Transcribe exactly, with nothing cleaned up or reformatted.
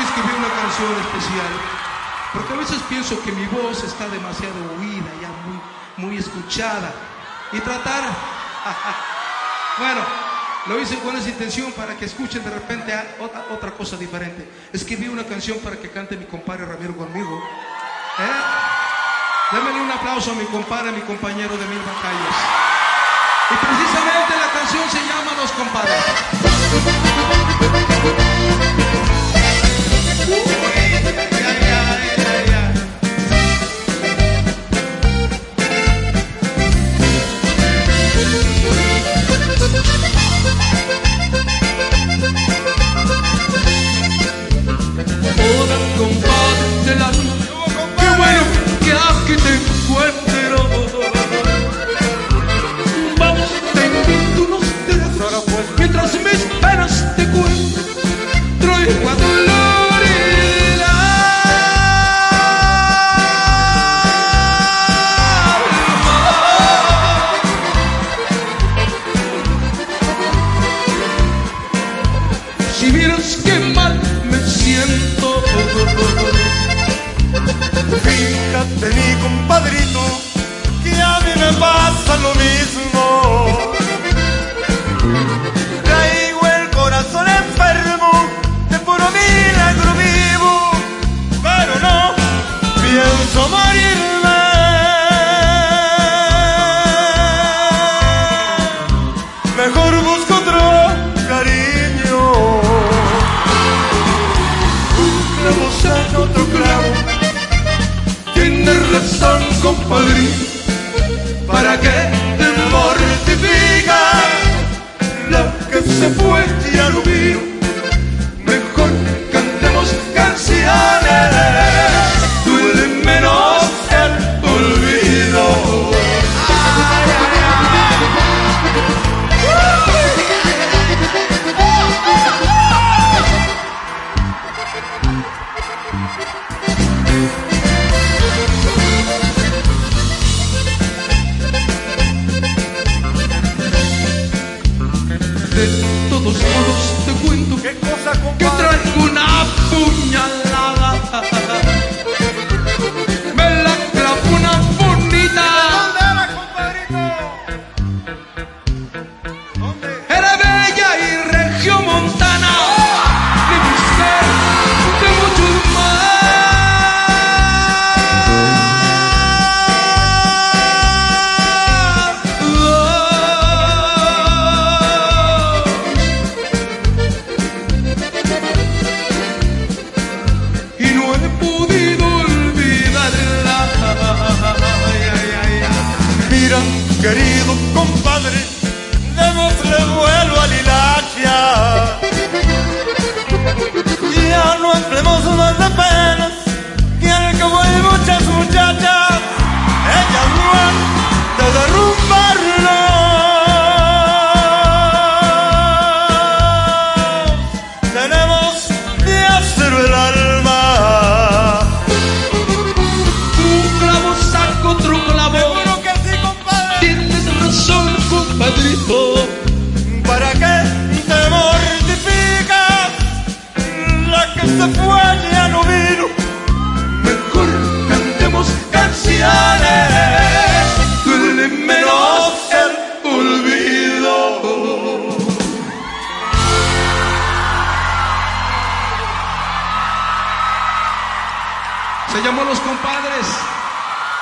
escribí una canción especial, porque a veces pienso que mi voz está demasiado oída, ya muy, muy escuchada, y tratar, bueno, lo hice con esa intención para que escuchen de repente a otra, otra cosa diferente. Escribí una canción para que cante mi compadre Ramiro conmigo, ¿eh? Démele un aplauso a mi compadre, a mi compañero de mil batallas. Y precisamente la canción se llama Los Compadres. Hola, compadre del alma, qué bueno que aquí te encuentro. Vamos, te invito unos tragos mientras mis penas te cuento y cuando si vieras qué mal me siento. Fíjate, mi compadrito, que a mí me pasa lo mismo. Traigo el corazón enfermo, de puro milagro vivo, pero no pienso morirme. Mejor busco otro cariño. Un clavo saca otro clavo. Tienes razón, compadrito, ¿para qué te mortificas? La que se fue ya no vino. Mejor cantemos canciones, duele menos el olvido. Ay, ay, de todos modos te cuento ¿qué cosa, que traigo una puñalada. Me la clavó una bonita. ¿Dónde era, compadrito? ¿Dónde? Era bella y regiomontana, de mujer de muchos y no he podido olvidarla. Ay, ay, ay, ay. Mira, querido compadre, démosle vuelo al hilacha. Ya no hablemos más de penas, que al cabo hay muchas muchachas, ellas no han de derrumbarlo. Tenemos de acero el alma. Un clavo saca otro clavo. Seguro que sí, compadre. Tienes razón, compadrito. ¿Para qué te mortificas? La que se fue ya no vino. Mejor cantemos canciones, duele menos el olvido. Se llamó Los Compadres.